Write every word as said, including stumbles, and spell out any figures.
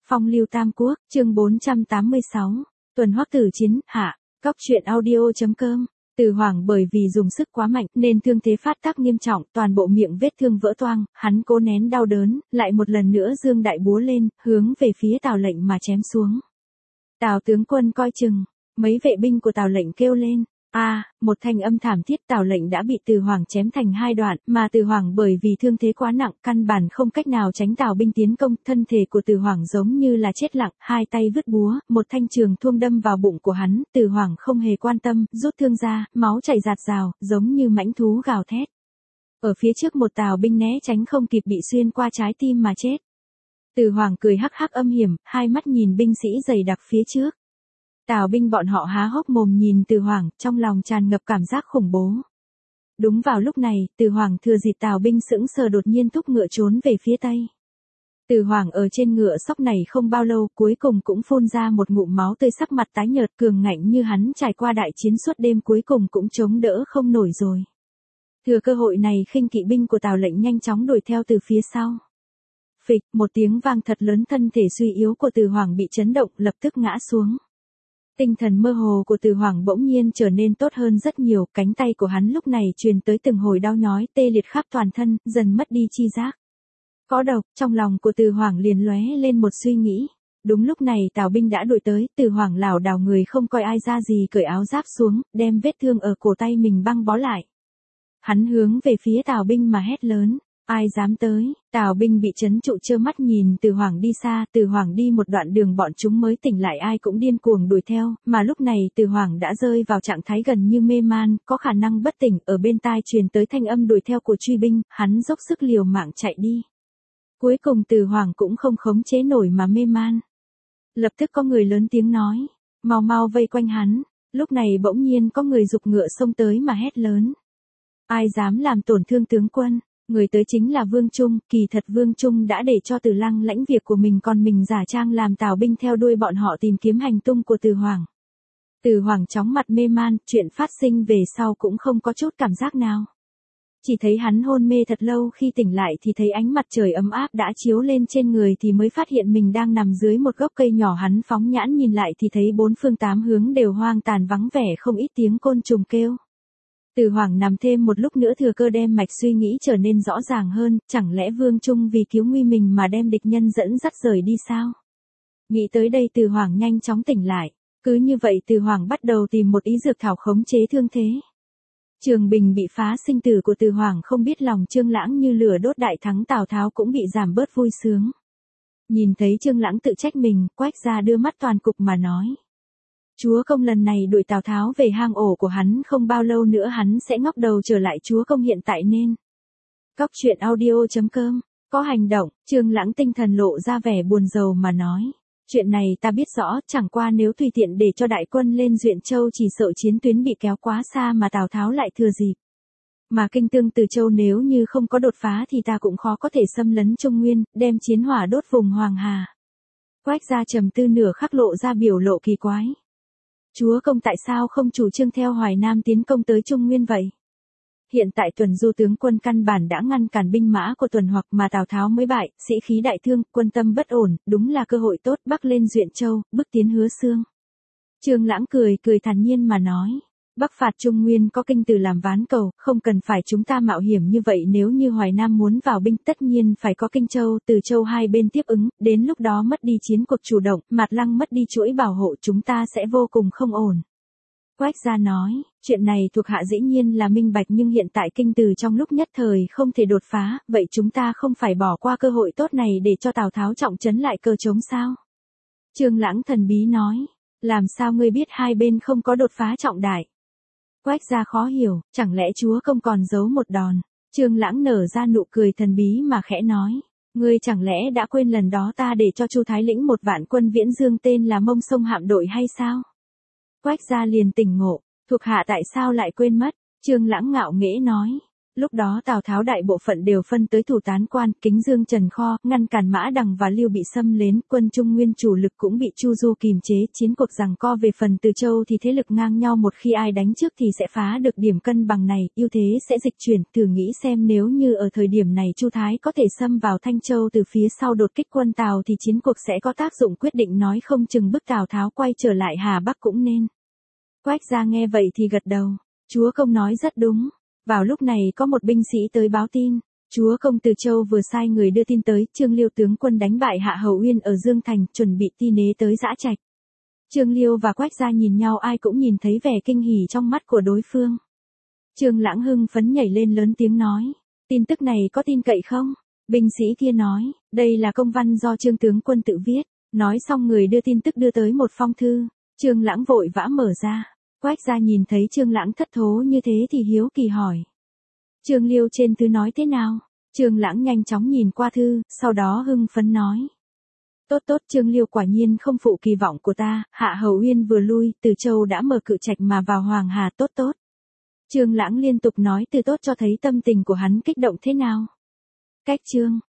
Phong lưu tam quốc, chương bốn trăm tám mươi sáu, tuần hoắc tử chiến, hạ, Cóc truyện audio.com. Từ Hoàng bởi vì dùng sức quá mạnh nên thương thế phát tác nghiêm trọng, toàn bộ miệng vết thương vỡ toang, hắn cố nén đau đớn, lại một lần nữa giương đại búa lên, hướng về phía Tào Lệnh mà chém xuống. Tào tướng quân coi chừng, mấy vệ binh của Tào Lệnh kêu lên. A, à, một thanh âm thảm thiết. Tào Lệnh đã bị Từ Hoàng chém thành hai đoạn, mà Từ Hoàng bởi vì thương thế quá nặng, căn bản không cách nào tránh Tào binh tiến công, thân thể của Từ Hoàng giống như là chết lặng, hai tay vứt búa, một thanh trường thương đâm vào bụng của hắn, Từ Hoàng không hề quan tâm, rút thương ra, máu chảy rạt rào, giống như mãnh thú gào thét. Ở phía trước một Tào binh né tránh không kịp bị xuyên qua trái tim mà chết. Từ Hoàng cười hắc hắc âm hiểm, hai mắt nhìn binh sĩ dày đặc phía trước. Tào binh bọn họ há hốc mồm nhìn Từ Hoàng, trong lòng tràn ngập cảm giác khủng bố. Đúng vào lúc này, Từ Hoàng thừa dịp Tào binh sững sờ đột nhiên thúc ngựa trốn về phía tây. Từ Hoàng ở trên ngựa sóc này không bao lâu, cuối cùng cũng phun ra một ngụm máu tươi, sắc mặt tái nhợt, cường ngạnh như hắn trải qua đại chiến suốt đêm cuối cùng cũng chống đỡ không nổi rồi. Thừa cơ hội này, khinh kỵ binh của Tào Lệnh nhanh chóng đuổi theo từ phía sau. Phịch, một tiếng vang thật lớn, thân thể suy yếu của Từ Hoàng bị chấn động, lập tức ngã xuống. Tinh thần mơ hồ của Từ Hoàng bỗng nhiên trở nên tốt hơn rất nhiều, cánh tay của hắn lúc này truyền tới từng hồi đau nhói, tê liệt khắp toàn thân, dần mất đi chi giác. Có độc, trong lòng của Từ Hoàng liền lóe lên một suy nghĩ. Đúng lúc này Tào binh đã đuổi tới, Từ Hoàng lảo đảo người không coi ai ra gì cởi áo giáp xuống, đem vết thương ở cổ tay mình băng bó lại. Hắn hướng về phía Tào binh mà hét lớn. Ai dám tới? Tào binh bị trấn trụ, trơ mắt nhìn Từ Hoàng đi xa, Từ Hoàng đi một đoạn đường bọn chúng mới tỉnh lại, ai cũng điên cuồng đuổi theo, mà lúc này Từ Hoàng đã rơi vào trạng thái gần như mê man, có khả năng bất tỉnh, ở bên tai truyền tới thanh âm đuổi theo của truy binh, hắn dốc sức liều mạng chạy đi. Cuối cùng Từ Hoàng cũng không khống chế nổi mà mê man. Lập tức có người lớn tiếng nói, mau mau vây quanh hắn, lúc này bỗng nhiên có người giục ngựa xông tới mà hét lớn. Ai dám làm tổn thương tướng quân? Người tới chính là Vương Trung, kỳ thật Vương Trung đã để cho Từ Lăng lãnh việc của mình, còn mình giả trang làm Tào binh theo đuôi bọn họ tìm kiếm hành tung của Từ Hoàng. Từ Hoàng chóng mặt mê man, chuyện phát sinh về sau cũng không có chút cảm giác nào. Chỉ thấy hắn hôn mê thật lâu, khi tỉnh lại thì thấy ánh mặt trời ấm áp đã chiếu lên trên người, thì mới phát hiện mình đang nằm dưới một gốc cây nhỏ. Hắn phóng nhãn nhìn lại thì thấy bốn phương tám hướng đều hoang tàn vắng vẻ, không ít tiếng côn trùng kêu. Từ Hoàng nằm thêm một lúc nữa, thừa cơ đem mạch suy nghĩ trở nên rõ ràng hơn, chẳng lẽ Vương Trung vì cứu nguy mình mà đem địch nhân dẫn dắt rời đi sao? Nghĩ tới đây Từ Hoàng nhanh chóng tỉnh lại, cứ như vậy Từ Hoàng bắt đầu tìm một ý dược thảo khống chế thương thế. Trường Bình bị phá, sinh tử của Từ Hoàng không biết lòng Trương Lãng như lửa đốt, đại thắng Tào Tháo cũng bị giảm bớt vui sướng. Nhìn thấy Trương Lãng tự trách mình, Quách gia đưa mắt toàn cục mà nói. Chúa công lần này đuổi Tào Tháo về hang ổ của hắn, không bao lâu nữa hắn sẽ ngóc đầu trở lại. Chúa công hiện tại nên. Cóc truyện audio.com, có hành động. Trương Lãng tinh thần lộ ra vẻ buồn rầu mà nói. Chuyện này ta biết rõ, chẳng qua nếu tùy tiện để cho đại quân lên Duyện Châu chỉ sợ chiến tuyến bị kéo quá xa mà Tào Tháo lại thừa dịp. Mà kinh tương Từ Châu nếu như không có đột phá thì ta cũng khó có thể xâm lấn Trung Nguyên, đem chiến hỏa đốt vùng Hoàng Hà. Quách gia trầm tư nửa khắc lộ ra biểu lộ kỳ quái. Chúa công tại sao không chủ trương theo Hoài Nam tiến công tới Trung Nguyên vậy? Hiện tại Tuần Du tướng quân căn bản đã ngăn cản binh mã của Tuần Hoặc mà Tào Tháo mới bại, sĩ khí đại thương, quân tâm bất ổn, đúng là cơ hội tốt, bắc lên Duyện Châu, bức tiến Hứa Xương. Trương Lãng cười cười thản nhiên mà nói. Bắc phạt Trung Nguyên có kinh Từ làm ván cầu, không cần phải chúng ta mạo hiểm như vậy. Nếu như Hoài Nam muốn vào binh tất nhiên phải có Kinh Châu, Từ Châu hai bên tiếp ứng, đến lúc đó mất đi chiến cuộc chủ động, Mạt Lăng mất đi chuỗi bảo hộ, chúng ta sẽ vô cùng không ổn. Quách gia nói, chuyện này thuộc hạ dĩ nhiên là minh bạch, nhưng hiện tại Kinh Từ trong lúc nhất thời không thể đột phá, vậy chúng ta không phải bỏ qua cơ hội tốt này để cho Tào Tháo trọng trấn lại cờ trống sao? Trương Lãng thần bí nói, làm sao ngươi biết hai bên không có đột phá trọng đại? Quách gia khó hiểu, chẳng lẽ chúa công còn giấu một đòn? Trương Lãng nở ra nụ cười thần bí mà khẽ nói, ngươi chẳng lẽ đã quên lần đó ta để cho Chu Thái lĩnh một vạn quân Viễn Dương tên là Mông Sông hạm đội hay sao? Quách gia liền tỉnh ngộ, thuộc hạ tại sao lại quên mất? Trương Lãng ngạo nghễ nói, Lúc đó Tào Tháo đại bộ phận đều phân tới thủ tán quan, Kính Dương Trần Kho, ngăn cản Mã Đằng và Lưu bị xâm lến, quân Trung Nguyên chủ lực cũng bị Chu Du kìm chế, chiến cuộc giằng co về phần Từ Châu thì thế lực ngang nhau, một khi ai đánh trước thì sẽ phá được điểm cân bằng này, ưu thế sẽ dịch chuyển, thử nghĩ xem nếu như ở thời điểm này Chu Thái có thể xâm vào Thanh Châu từ phía sau đột kích quân Tào thì chiến cuộc sẽ có tác dụng quyết định, nói không chừng bức Tào Tháo quay trở lại Hà Bắc cũng nên. Quách gia nghe vậy thì gật đầu, chúa công nói rất đúng. Vào lúc này có một binh sĩ tới báo tin, chúa công Từ Châu vừa sai người đưa tin tới, Trương Liêu tướng quân đánh bại Hạ Hầu Uyên ở Dương Thành, chuẩn bị ti nế tới Dã Trạch. Trương Liêu và Quách gia nhìn nhau, ai cũng nhìn thấy vẻ kinh hỉ trong mắt của đối phương. Trương Lãng hưng phấn nhảy lên lớn tiếng nói, tin tức này có tin cậy không? Binh sĩ kia nói, đây là công văn do Trương tướng quân tự viết. Nói xong người đưa tin tức đưa tới một phong thư, Trương Lãng vội vã mở ra. Quách gia nhìn thấy Trương Lãng thất thố như thế thì hiếu kỳ hỏi, Trương Liêu trên thư nói thế nào? Trương Lãng nhanh chóng nhìn qua thư, sau đó hưng phấn nói, tốt tốt, Trương Liêu quả nhiên không phụ kỳ vọng của ta, Hạ Hầu Uyên vừa lui, Từ Châu đã mở cự trạch mà vào Hoàng Hà, tốt tốt. Trương Lãng liên tục nói từ tốt cho thấy tâm tình của hắn kích động thế nào. Cách chương